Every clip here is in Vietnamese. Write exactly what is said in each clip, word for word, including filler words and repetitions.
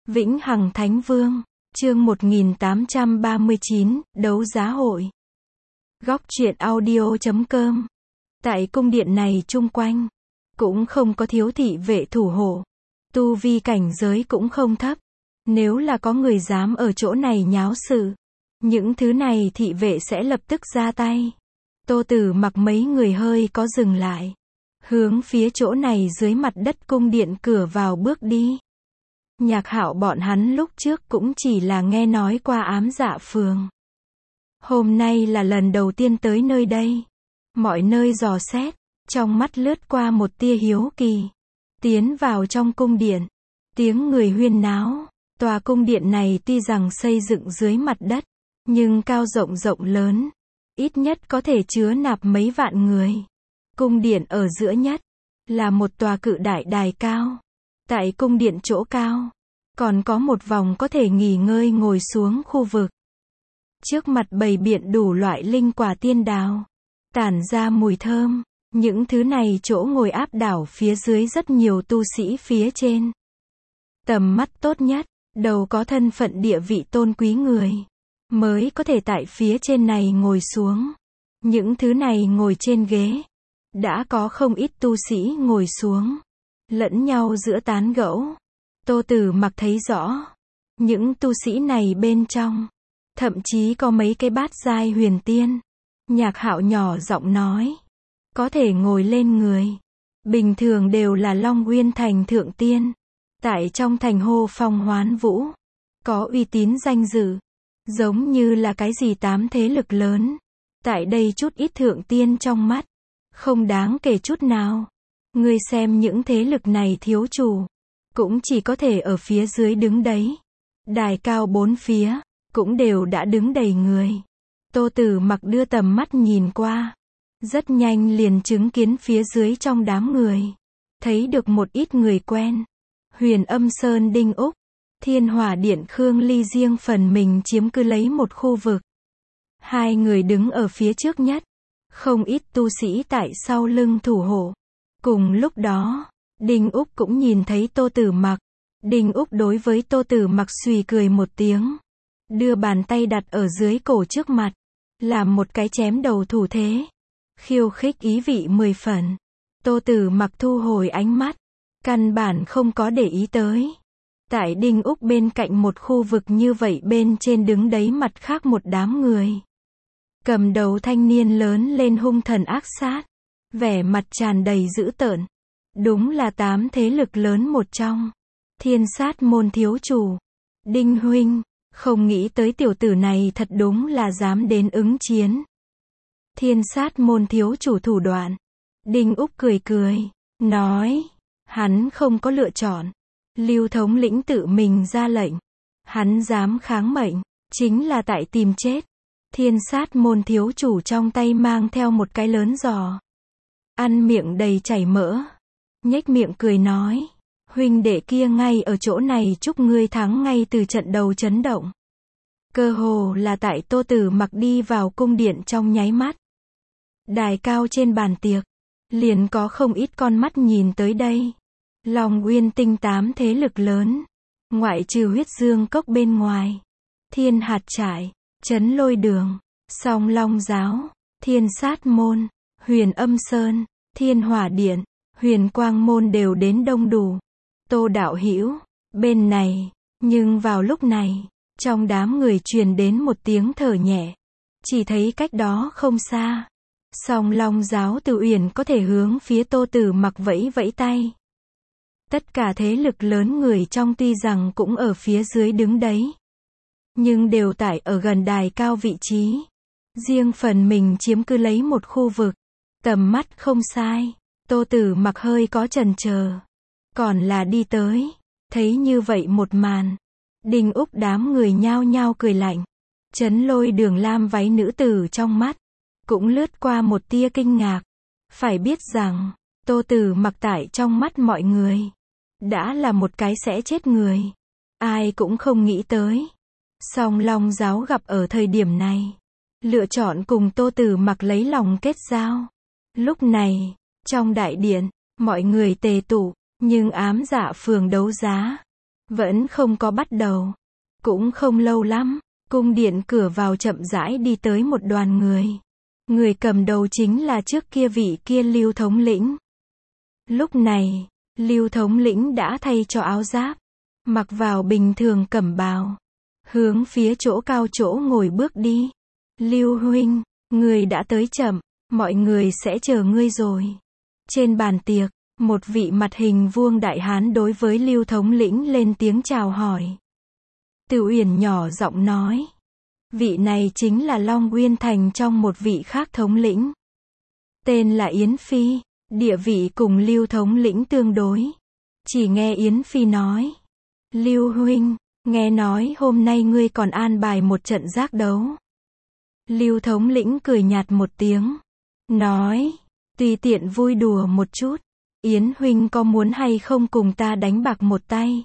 Vĩnh Hằng Thánh Vương, chương một nghìn tám trăm ba mươi chín, đấu giá hội. Góc truyện audio chấm com. Tại cung điện này chung quanh, cũng không có thiếu thị vệ thủ hộ. Tu vi cảnh giới cũng không thấp. Nếu là có người dám ở chỗ này nháo sự, những thứ này thị vệ sẽ lập tức ra tay. Tô Tử Mặc mấy người hơi có dừng lại. Hướng phía chỗ này dưới mặt đất cung điện cửa vào bước đi. Nhạc Hạo bọn hắn lúc trước cũng chỉ là nghe nói qua Ám Dạ Phường. Hôm nay là lần đầu tiên tới nơi đây. Mọi nơi dò xét, trong mắt lướt qua một tia hiếu kỳ. Tiến vào trong cung điện, tiếng người huyên náo. Tòa cung điện này tuy rằng xây dựng dưới mặt đất, nhưng cao rộng rộng lớn, ít nhất có thể chứa nạp mấy vạn người. Cung điện ở giữa nhất, là một tòa cự đại đài cao. Tại cung điện chỗ cao, còn có một vòng có thể nghỉ ngơi ngồi xuống khu vực. Trước mặt bày biện đủ loại linh quả tiên đào, tản ra mùi thơm. Những thứ này chỗ ngồi áp đảo phía dưới rất nhiều tu sĩ phía trên. Tầm mắt tốt nhất, đầu có thân phận địa vị tôn quý người, mới có thể tại phía trên này ngồi xuống. Những thứ này ngồi trên ghế, đã có không ít tu sĩ ngồi xuống, lẫn nhau giữa tán gẫu. Tô Tử Mặc thấy rõ, những tu sĩ này bên trong, thậm chí có mấy cái bát giai huyền tiên. Nhạc Hạo nhỏ giọng nói, có thể ngồi lên người, bình thường đều là Long Nguyên thành thượng tiên, tại trong thành hô phong hoán vũ, có uy tín danh dự, giống như là cái gì tám thế lực lớn. Tại đây chút ít thượng tiên trong mắt, không đáng kể chút nào. Ngươi xem những thế lực này thiếu chủ, cũng chỉ có thể ở phía dưới đứng đấy. Đài cao bốn phía, cũng đều đã đứng đầy người. Tô Tử Mặc đưa tầm mắt nhìn qua, rất nhanh liền chứng kiến phía dưới trong đám người, thấy được một ít người quen. Huyền Âm Sơn Đinh Úc, Thiên Hỏa Điện Khương Ly riêng phần mình chiếm cứ lấy một khu vực. Hai người đứng ở phía trước nhất, không ít tu sĩ tại sau lưng thủ hộ. Cùng lúc đó, Đinh Úc cũng nhìn thấy Tô Tử Mặc. Đinh Úc đối với Tô Tử Mặc xùy cười một tiếng, đưa bàn tay đặt ở dưới cổ trước mặt, làm một cái chém đầu thủ thế, khiêu khích ý vị mười phần. Tô Tử Mặc thu hồi ánh mắt, căn bản không có để ý tới. Tại Đinh Úc bên cạnh một khu vực như vậy bên trên đứng đấy mặt khác một đám người. Cầm đầu thanh niên lớn lên hung thần ác sát, vẻ mặt tràn đầy dữ tợn. Đúng là tám thế lực lớn một trong, Thiên Sát môn thiếu chủ. Đinh huynh, không nghĩ tới tiểu tử này thật đúng là dám đến ứng chiến. Thiên Sát môn thiếu chủ thủ đoạn. Đinh Úc cười cười, nói, hắn không có lựa chọn. Lưu thống lĩnh tự mình ra lệnh, hắn dám kháng mệnh, chính là tại tìm chết. Thiên Sát môn thiếu chủ trong tay mang theo một cái lớn giò, ăn miệng đầy chảy mỡ, nhếch miệng cười nói, huynh đệ kia ngay ở chỗ này chúc ngươi thắng ngay từ trận đầu chấn động. Cơ hồ là tại Tô Tử Mặc đi vào cung điện trong nháy mắt. Đài cao trên bàn tiệc, liền có không ít con mắt nhìn tới đây. Long Uyên tinh tám thế lực lớn, ngoại trừ Huyết Dương Cốc bên ngoài, Thiên Hạt Trại, Trấn Lôi Đường, Song Long Giáo, Thiên Sát môn, Huyền Âm Sơn, Thiên Hỏa Điện, Huyền Quang môn đều đến đông đủ. Tô đạo hữu, bên này. Nhưng vào lúc này, trong đám người truyền đến một tiếng thở nhẹ. Chỉ thấy cách đó không xa, Song Long Giáo Từ Uyển có thể hướng phía Tô Tử Mặc vẫy vẫy tay. Tất cả thế lực lớn người trong tuy rằng cũng ở phía dưới đứng đấy, nhưng đều tại ở gần đài cao vị trí, riêng phần mình chiếm cứ lấy một khu vực. Tầm mắt không sai, Tô Tử Mặc hơi có chần chờ, còn là đi tới. Thấy như vậy một màn, Đinh Úc đám người nhao nhao cười lạnh. Trấn Lôi Đường lam váy nữ tử trong mắt, cũng lướt qua một tia kinh ngạc. Phải biết rằng, Tô Tử Mặc tại trong mắt mọi người, đã là một cái sẽ chết người. Ai cũng không nghĩ tới. Song Long Giáo gặp ở thời điểm này, lựa chọn cùng Tô Tử Mặc lấy lòng kết giao. Lúc này, trong đại điện, mọi người tề tụ, nhưng Ám Dạ Phường đấu giá, Vẫn không có bắt đầu. Cũng không lâu lắm, cung điện cửa vào chậm rãi đi tới một đoàn người. Người cầm đầu chính là trước kia vị kia Lưu thống lĩnh. Lúc này, Lưu thống lĩnh đã thay cho áo giáp, mặc vào bình thường cẩm bào, hướng phía chỗ cao chỗ ngồi bước đi. Lưu huynh, người đã tới chậm, mọi người sẽ chờ ngươi rồi. Trên bàn tiệc, một vị mặt hình vuông đại hán đối với Lưu thống lĩnh lên tiếng chào hỏi. Từ Uyển nhỏ giọng nói, vị này chính là Long Uyên Thành trong một vị khác thống lĩnh. Tên là Yến Phi, địa vị cùng Lưu thống lĩnh tương đối. Chỉ nghe Yến Phi nói, Lưu huynh, nghe nói hôm nay ngươi còn an bài một trận giác đấu. Lưu thống lĩnh cười nhạt một tiếng, nói, tùy tiện vui đùa một chút. Yến huynh có muốn hay không cùng ta đánh bạc một tay?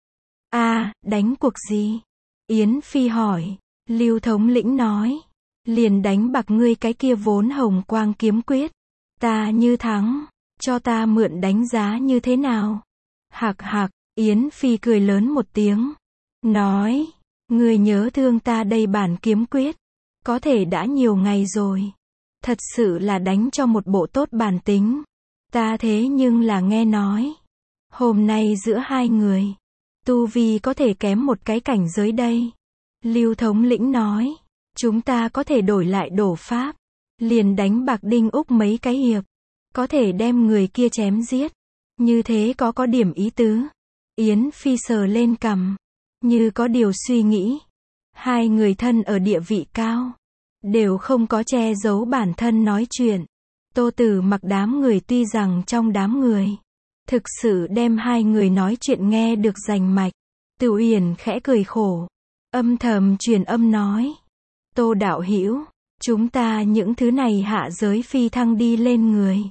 À, đánh cuộc gì? Yến Phi hỏi. Lưu thống lĩnh nói, liền đánh bạc ngươi cái kia vốn hồng quang kiếm quyết. Ta như thắng, cho ta mượn đánh giá như thế nào? Hạc hạc, Yến Phi cười lớn một tiếng, nói, ngươi nhớ thương ta đây bản kiếm quyết, có thể đã nhiều ngày rồi. Thật sự là đánh cho một bộ tốt bản tính. Ta thế nhưng là nghe nói, hôm nay giữa hai người, tu vi có thể kém một cái cảnh giới đây. Lưu thống lĩnh nói, chúng ta có thể đổi lại đổ pháp, liền đánh bạc đinh úc mấy cái hiệp, có thể đem người kia chém giết. Như thế có có điểm ý tứ. Yến Phi sờ lên cằm, như có điều suy nghĩ. Hai người thân ở địa vị cao, đều không có che giấu bản thân nói chuyện. Tô Tử Mặc đám người tuy rằng trong đám người, thực sự đem hai người nói chuyện nghe được rành mạch. Từ Uyển khẽ cười khổ, âm thầm truyền âm nói, Tô đạo hữu, chúng ta những thứ này hạ giới phi thăng đi lên người,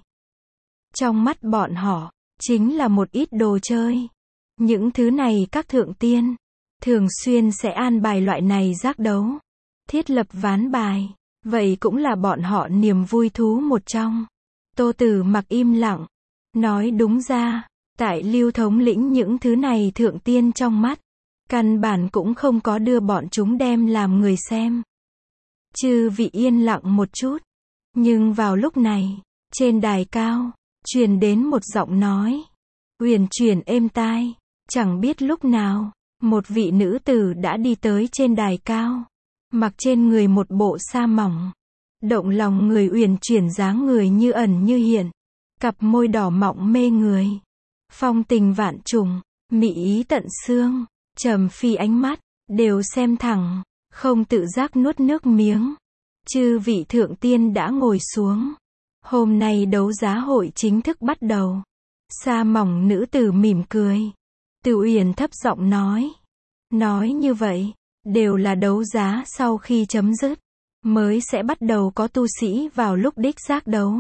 trong mắt bọn họ, chính là một ít đồ chơi. Những thứ này các thượng tiên, thường xuyên sẽ an bài loại này giác đấu, thiết lập ván bài, vậy cũng là bọn họ niềm vui thú một trong. Tô Tử Mặc im lặng, nói đúng ra, tại Lưu thống lĩnh những thứ này thượng tiên trong mắt, căn bản cũng không có đưa bọn chúng đem làm người xem. Chư vị yên lặng một chút, nhưng vào lúc này, trên đài cao, truyền đến một giọng nói, uyển chuyển êm tai, chẳng biết lúc nào, một vị nữ tử đã đi tới trên đài cao, mặc trên người một bộ sa mỏng, động lòng người uyển chuyển dáng người như ẩn như hiện, cặp môi đỏ mọng mê người, phong tình vạn trùng, mỹ ý tận xương, trầm phi ánh mắt, đều xem thẳng, không tự giác nuốt nước miếng. Chư vị thượng tiên đã ngồi xuống. Hôm nay đấu giá hội chính thức bắt đầu. Sa mỏng nữ tử mỉm cười. Từ Uyển thấp giọng nói. Nói như vậy, đều là đấu giá sau khi chấm dứt, mới sẽ bắt đầu có tu sĩ vào lúc đích xác đấu.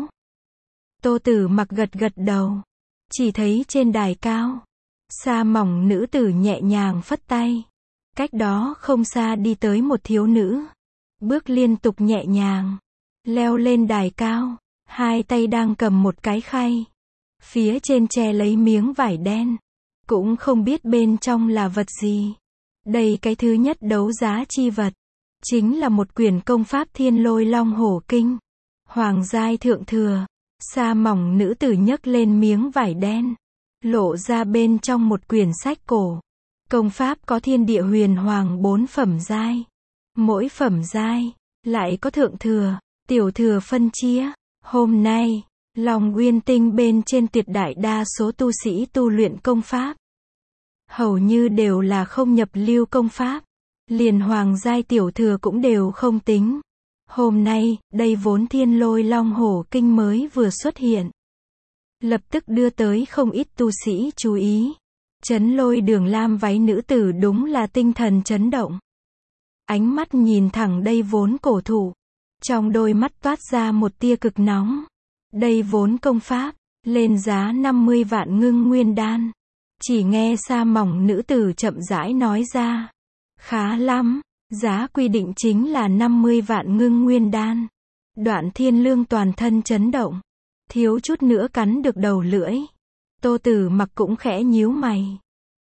Tô Tử Mặc gật gật đầu. Chỉ thấy trên đài cao, sa mỏng nữ tử nhẹ nhàng phất tay. Cách đó không xa đi tới một thiếu nữ. Bước liên tục nhẹ nhàng, leo lên đài cao, hai tay đang cầm một cái khay. Phía trên che lấy miếng vải đen, cũng không biết bên trong là vật gì. Đây cái thứ nhất đấu giá chi vật, chính là một quyển công pháp Thiên Lôi Long Hổ Kinh. Hoàng giai thượng thừa, sa mỏng nữ tử nhấc lên miếng vải đen, lộ ra bên trong một quyển sách cổ. Công pháp có thiên địa huyền hoàng bốn phẩm giai. Mỗi phẩm giai, lại có thượng thừa, tiểu thừa phân chia. Hôm nay, Long Uyên Tinh bên trên tuyệt đại đa số tu sĩ tu luyện công pháp, hầu như đều là không nhập lưu công pháp. Liền hoàng giai tiểu thừa cũng đều không tính. Hôm nay, đây vốn Thiên Lôi Long Hổ Kinh mới vừa xuất hiện, lập tức đưa tới không ít tu sĩ chú ý. Chấn Lôi Đường lam váy nữ tử đúng là tinh thần chấn động. Ánh mắt nhìn thẳng đây vốn cổ thụ, trong đôi mắt toát ra một tia cực nóng. Đây vốn công pháp, lên giá năm mươi vạn ngưng nguyên đan. Chỉ nghe sa mỏng nữ tử chậm rãi nói ra. Khá lắm, giá quy định chính là năm mươi vạn ngưng nguyên đan. Đoạn Thiên Lương toàn thân chấn động, thiếu chút nữa cắn được đầu lưỡi. Tô Tử Mặc cũng khẽ nhíu mày.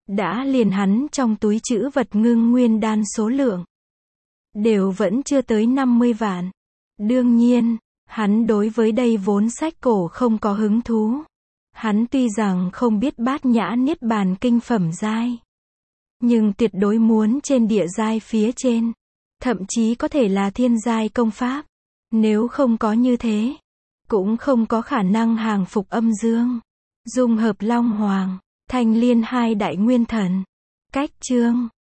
đã liền hắn trong túi trữ vật ngưng nguyên đan số lượng đều vẫn chưa tới năm mươi vạn. Đương nhiên, hắn đối với đây vốn sách cổ không có hứng thú. Hắn tuy rằng không biết bát nhã niết bàn kinh phẩm giai, nhưng tuyệt đối muốn trên địa giai phía trên, thậm chí có thể là thiên giai công pháp. Nếu không có như thế, cũng không có khả năng hàng phục âm dương, dung hợp Long Hoàng, Thanh Liên hai đại nguyên thần. Cách chương